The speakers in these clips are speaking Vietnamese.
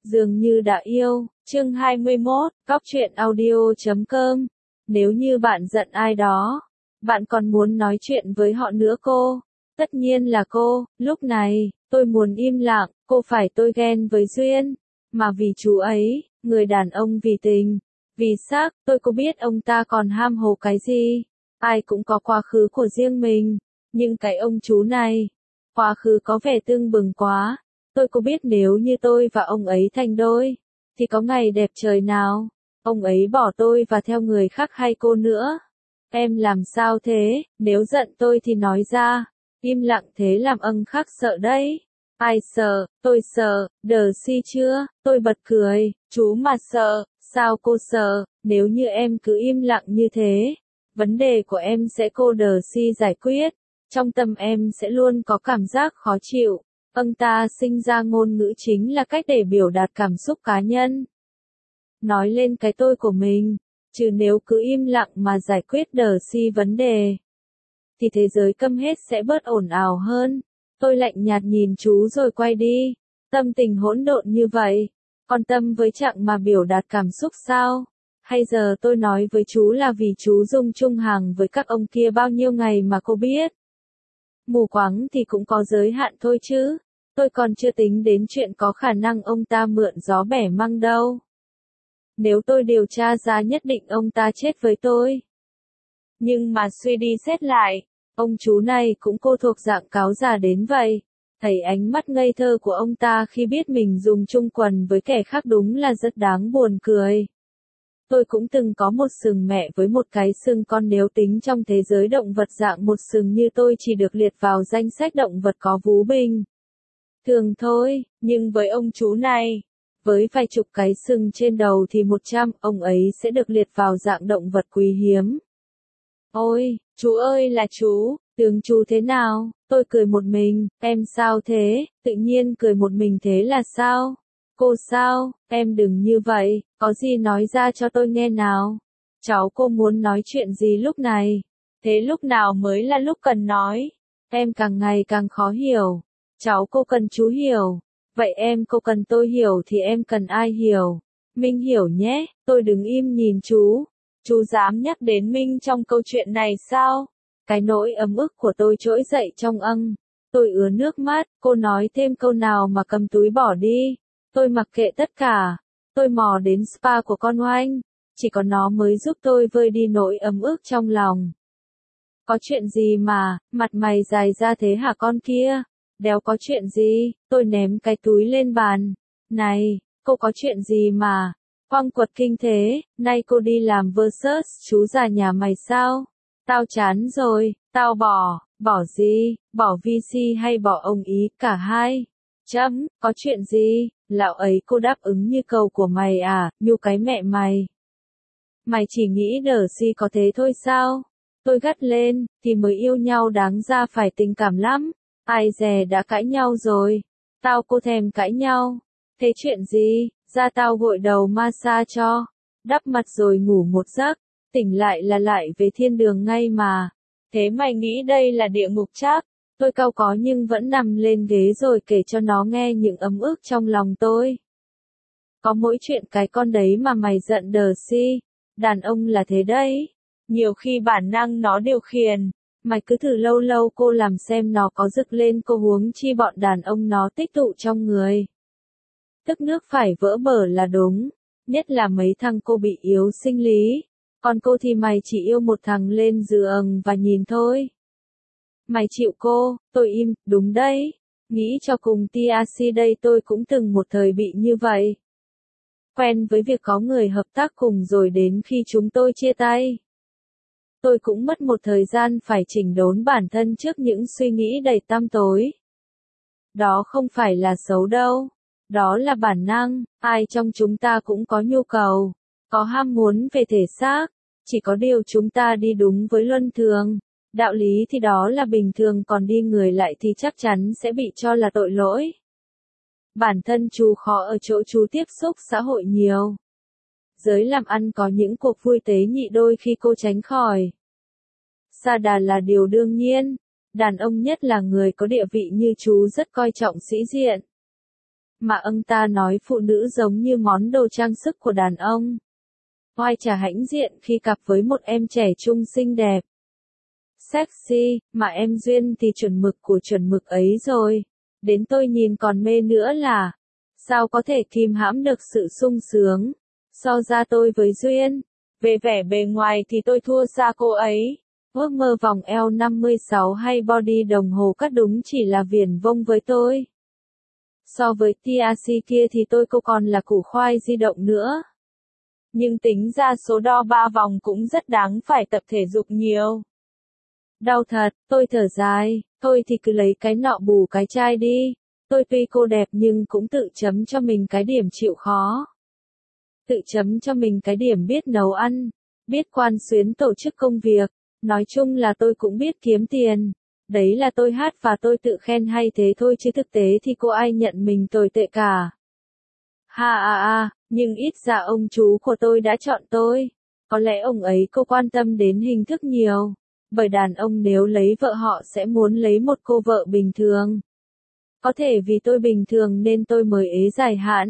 Dường như đã yêu, chương 21, cóc truyện audio.com. Nếu như bạn giận ai đó, bạn còn muốn nói chuyện với họ nữa cô? Tất nhiên là cô, lúc này, tôi muốn im lặng, cô phải tôi ghen với Duyên, mà vì chú ấy, người đàn ông vì tình, vì sắc, tôi có biết ông ta còn ham hồ cái gì. Ai cũng có quá khứ của riêng mình, nhưng cái ông chú này, quá khứ có vẻ tưng bừng quá. Tôi có biết nếu như tôi và ông ấy thành đôi, thì có ngày đẹp trời nào, ông ấy bỏ tôi và theo người khác hay cô nữa. Em làm sao thế, nếu giận tôi thì nói ra, im lặng thế làm khác sợ đấy. Ai sợ, tôi sợ, đờ si chưa, tôi bật cười, chú mà sợ, sao cô sợ, nếu như em cứ im lặng như thế, vấn đề của em sẽ cô đờ si giải quyết, trong tâm em sẽ luôn có cảm giác khó chịu. Ta sinh ra ngôn ngữ chính là cách để biểu đạt cảm xúc cá nhân. Nói lên cái tôi của mình, chứ nếu cứ im lặng mà giải quyết đờ si vấn đề, thì thế giới câm hết sẽ bớt ồn ào hơn. Tôi lạnh nhạt nhìn chú rồi quay đi. Tâm tình hỗn độn như vậy, còn tâm với trạng mà biểu đạt cảm xúc sao? Hay giờ tôi nói với chú là vì chú dùng chung hàng với các ông kia bao nhiêu ngày mà cô biết? Mù quáng thì cũng có giới hạn thôi chứ. Tôi còn chưa tính đến chuyện có khả năng ông ta mượn gió bẻ măng đâu. Nếu tôi điều tra ra nhất định ông ta chết với tôi. Nhưng mà suy đi xét lại, ông chú này cũng cô thuộc dạng cáo già đến vậy. Thấy ánh mắt ngây thơ của ông ta khi biết mình dùng chung quần với kẻ khác đúng là rất đáng buồn cười. Tôi cũng từng có một sừng mẹ với một cái sừng con, nếu tính trong thế giới động vật dạng một sừng như tôi chỉ được liệt vào danh sách động vật có vú bình thường thôi, nhưng với ông chú này, với vài chục cái sừng trên đầu thì 100, ông ấy sẽ được liệt vào dạng động vật quý hiếm. Ôi, chú ơi là chú, tướng chú thế nào? Tôi cười một mình, em sao thế? Tự nhiên cười một mình thế là sao? Cô sao? Em đừng như vậy, có gì nói ra cho tôi nghe nào. Cháu cô muốn nói chuyện gì lúc này? Thế lúc nào mới là lúc cần nói? Em càng ngày càng khó hiểu. Cháu cô cần chú hiểu. Vậy cô cần tôi hiểu thì em cần ai hiểu? Minh hiểu nhé, tôi đứng im nhìn chú. Chú dám nhắc đến Minh trong câu chuyện này sao? Cái nỗi ấm ức của tôi trỗi dậy trong tôi ứa nước mắt, cô nói thêm câu nào mà cầm túi bỏ đi. Tôi mặc kệ tất cả. Tôi mò đến spa của con Oanh. Chỉ có nó mới giúp tôi vơi đi nỗi ấm ức trong lòng. Có chuyện gì mà, mặt mày dài ra thế hả con kia? Đéo có chuyện gì, tôi ném cái túi lên bàn. Này, cô có chuyện gì mà? Quăng quật kinh thế, nay cô đi làm versus chú già nhà mày sao? Tao chán rồi, tao bỏ gì, bỏ VC hay bỏ ông ý, cả hai. Có chuyện gì, lão ấy cô đáp ứng như cầu của mày à, nhu cái mẹ mày. Mày chỉ nghĩ đờ si có thế thôi sao? Tôi gắt lên, thì mới yêu nhau đáng ra phải tình cảm lắm. Ai dè đã cãi nhau rồi. Tao cô thèm cãi nhau. Thế chuyện gì, ra tao gội đầu massage cho. Đắp mặt rồi ngủ một giấc. Tỉnh lại là lại về thiên đường ngay mà. Thế mày nghĩ đây là địa ngục chắc? Tôi cau có nhưng vẫn nằm lên ghế rồi kể cho nó nghe những ấm ức trong lòng tôi. Có mỗi chuyện cái con đấy mà mày giận đờ si. Đàn ông là thế đấy. Nhiều khi bản năng nó điều khiển. Mày cứ thử lâu lâu cô làm xem nó có rực lên, cô huống chi bọn đàn ông nó tích tụ trong người. Tức nước phải vỡ bờ là đúng. Nhất là mấy thằng cô bị yếu sinh lý. Còn cô thì mày chỉ yêu một thằng lên giường và nhìn thôi. Mày chịu cô, tôi im, đúng đấy. Nghĩ cho cùng TRC đây, tôi cũng từng một thời bị như vậy. Quen với việc có người hợp tác cùng rồi đến khi chúng tôi chia tay. Tôi cũng mất một thời gian phải chỉnh đốn bản thân trước những suy nghĩ đầy tăm tối. Đó không phải là xấu đâu. Đó là bản năng, ai trong chúng ta cũng có nhu cầu, có ham muốn về thể xác. Chỉ có điều chúng ta đi đúng với luân thường. Đạo lý thì đó là bình thường, còn đi người lại thì chắc chắn sẽ bị cho là tội lỗi. Bản thân chú khó ở chỗ chú tiếp xúc xã hội nhiều. Giới làm ăn có những cuộc vui tế nhị đôi khi cô tránh khỏi. Sa đà là điều đương nhiên. Đàn ông nhất là người có địa vị như chú rất coi trọng sĩ diện. mà ông ta nói phụ nữ giống như món đồ trang sức của đàn ông. Oai chả hãnh diện khi cặp với một em trẻ trung xinh đẹp. Sexy, mà em Duyên thì chuẩn mực của chuẩn mực ấy rồi. Đến tôi nhìn còn mê nữa là, sao có thể kìm hãm được sự sung sướng. So ra tôi với Duyên, về vẻ bề ngoài thì tôi thua xa cô ấy. Ước mơ vòng eo 56 hay body đồng hồ cắt đúng chỉ là viển vông với tôi. So với TRC kia thì tôi cô còn là củ khoai di động nữa. Nhưng tính ra số đo 3 vòng cũng rất đáng phải tập thể dục nhiều. Đau thật, tôi thở dài, thôi thì cứ lấy cái nọ bù cái chai đi. Tôi tuy cô đẹp nhưng cũng tự chấm cho mình cái điểm chịu khó. Tự chấm cho mình cái điểm biết nấu ăn, biết quan xuyến tổ chức công việc. Nói chung là tôi cũng biết kiếm tiền. Đấy là tôi hát và tôi tự khen hay thế thôi chứ thực tế thì cô ai nhận mình tồi tệ cả. Nhưng ít ra ông chú của tôi đã chọn tôi. Có lẽ ông ấy cô quan tâm đến hình thức nhiều. Bởi đàn ông nếu lấy vợ họ sẽ muốn lấy một cô vợ bình thường. Có thể vì tôi bình thường nên tôi mới ế dài hạn.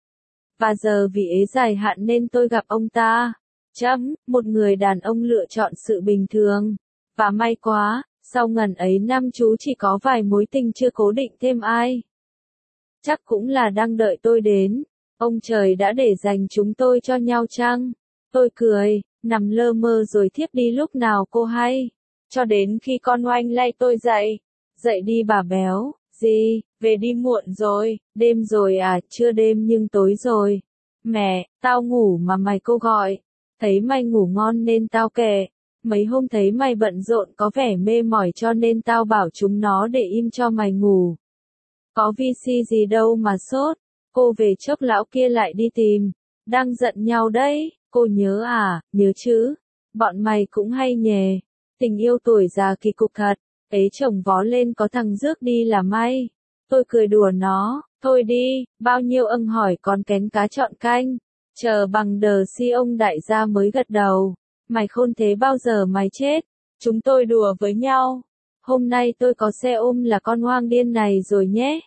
Và giờ vì ế dài hạn nên tôi gặp ông ta. Một người đàn ông lựa chọn sự bình thường. Và may quá, sau ngần ấy năm chú chỉ có vài mối tình chưa cố định thêm ai. Chắc cũng là đang đợi tôi đến. Ông trời đã để dành chúng tôi cho nhau chăng? Tôi cười, nằm lơ mơ rồi thiếp đi lúc nào cô hay. Cho đến khi con Oanh lay tôi dậy. Dậy đi bà béo, gì, về đi muộn rồi, đêm rồi à, chưa đêm nhưng tối rồi. Mẹ, tao ngủ mà mày cô gọi. Thấy mày ngủ ngon nên tao kể. Mấy hôm thấy mày bận rộn có vẻ mê mỏi cho nên tao bảo chúng nó để im cho mày ngủ. Có VC gì đâu mà sốt. Cô về chốc lão kia lại đi tìm. Đang giận nhau đấy. Cô nhớ à, nhớ chứ. Bọn mày cũng hay nhề. Tình yêu tuổi già kỳ cục thật. Ấy chồng vó lên có thằng rước đi là may. Tôi cười đùa nó. Thôi đi, bao nhiêu âng hỏi còn kén cá chọn canh. Chờ bằng đờ si ông đại gia mới gật đầu. Mày khôn thế bao giờ mày chết. Chúng tôi đùa với nhau. Hôm nay tôi có xe ôm là con hoang điên này rồi nhé.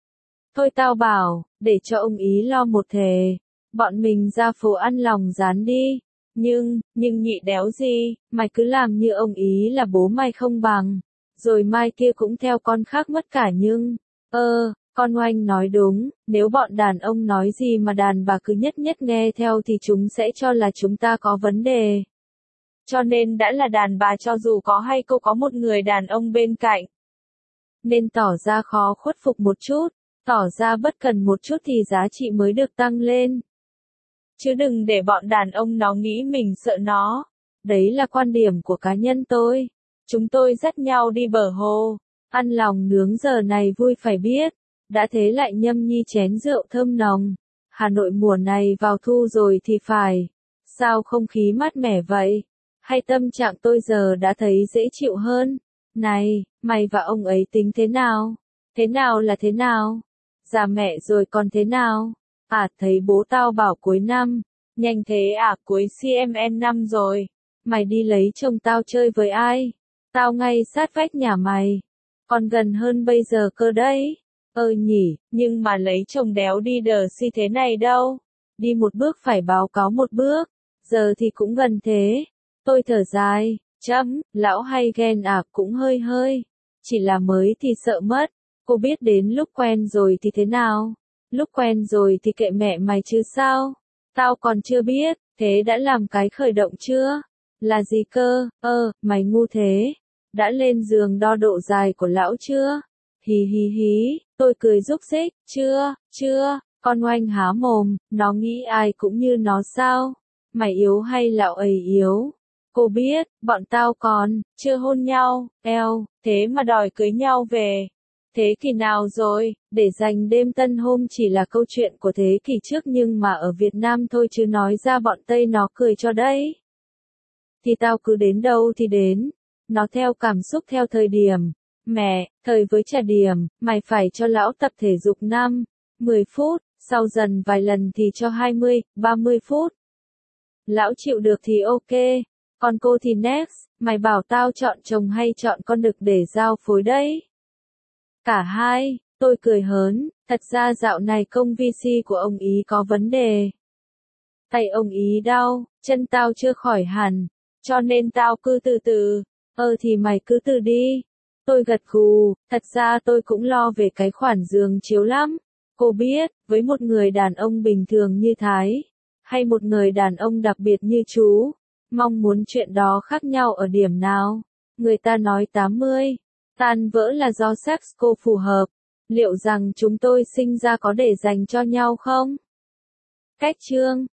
Thôi tao bảo, để cho ông ý lo một thề. Bọn mình ra phố ăn lòng rán đi. Nhưng nhị đéo gì, mày cứ làm như ông ý là bố mày không bằng. Rồi mai kia cũng theo con khác mất cả nhưng. Con Oanh nói đúng, nếu bọn đàn ông nói gì mà đàn bà cứ nhất nhất nghe theo thì chúng sẽ cho là chúng ta có vấn đề. Cho nên đã là đàn bà cho dù có hay cô có một người đàn ông bên cạnh. Nên tỏ ra khó khuất phục một chút, tỏ ra bất cần một chút thì giá trị mới được tăng lên. Chứ đừng để bọn đàn ông nó nghĩ mình sợ nó. Đấy là quan điểm của cá nhân tôi. Chúng tôi dắt nhau đi bờ hồ. Ăn lòng nướng giờ này vui phải biết. Đã thế lại nhâm nhi chén rượu thơm nồng. Hà Nội mùa này vào thu rồi thì phải. Sao không khí mát mẻ vậy? Hay tâm trạng tôi giờ đã thấy dễ chịu hơn? Này, mày và ông ấy tính thế nào? Thế nào là thế nào? Già mẹ rồi còn thế nào? À, thấy bố tao bảo cuối năm. Nhanh thế à, cuối CMN năm rồi. Mày đi lấy chồng tao chơi với ai? Tao ngay sát vách nhà mày. Còn gần hơn bây giờ cơ đấy. Nhỉ, nhưng mà lấy chồng đéo đi đờ si thế này đâu. Đi một bước phải báo cáo một bước. Giờ thì cũng gần thế. Tôi thở dài. Lão hay ghen à, cũng hơi. Chỉ là mới thì sợ mất. Cô biết đến lúc quen rồi thì thế nào? Lúc quen rồi thì kệ mẹ mày chứ sao? Tao còn chưa biết, thế đã làm cái khởi động chưa? Là gì cơ? Mày ngu thế. Đã lên giường đo độ dài của lão chưa? Hí, tôi cười rúc rích, chưa, con Oanh há mồm, nó nghĩ ai cũng như nó sao? Mày yếu hay lão ấy yếu? Cô biết, bọn tao còn, chưa hôn nhau, thế mà đòi cưới nhau về. Thế kỷ nào rồi, để dành đêm tân hôn chỉ là câu chuyện của thế kỷ trước nhưng mà ở Việt Nam thôi chứ nói ra bọn Tây nó cười cho đấy. Thì tao cứ đến đâu thì đến, nó theo cảm xúc theo thời điểm. Mẹ, thời với trả điểm, mày phải cho lão tập thể dục 10 phút, sau dần vài lần thì cho 30 phút. Lão chịu được thì ok, còn cô thì next, mày bảo tao chọn chồng hay chọn con đực để giao phối đấy. Cả hai, tôi cười hớn, Thật ra dạo này công VC của ông ý có vấn đề. Tay ông ý đau, chân tao chưa khỏi hẳn, cho nên tao cứ từ từ. Thì mày cứ từ đi. Tôi gật gù, thật ra tôi cũng lo về cái khoản giường chiếu lắm. Cô biết, với một người đàn ông bình thường như Thái, hay một người đàn ông đặc biệt như chú, mong muốn chuyện đó khác nhau ở điểm nào. Người ta nói 80, tan vỡ là do sex cô phù hợp. Liệu rằng chúng tôi sinh ra có để dành cho nhau không? Cách chương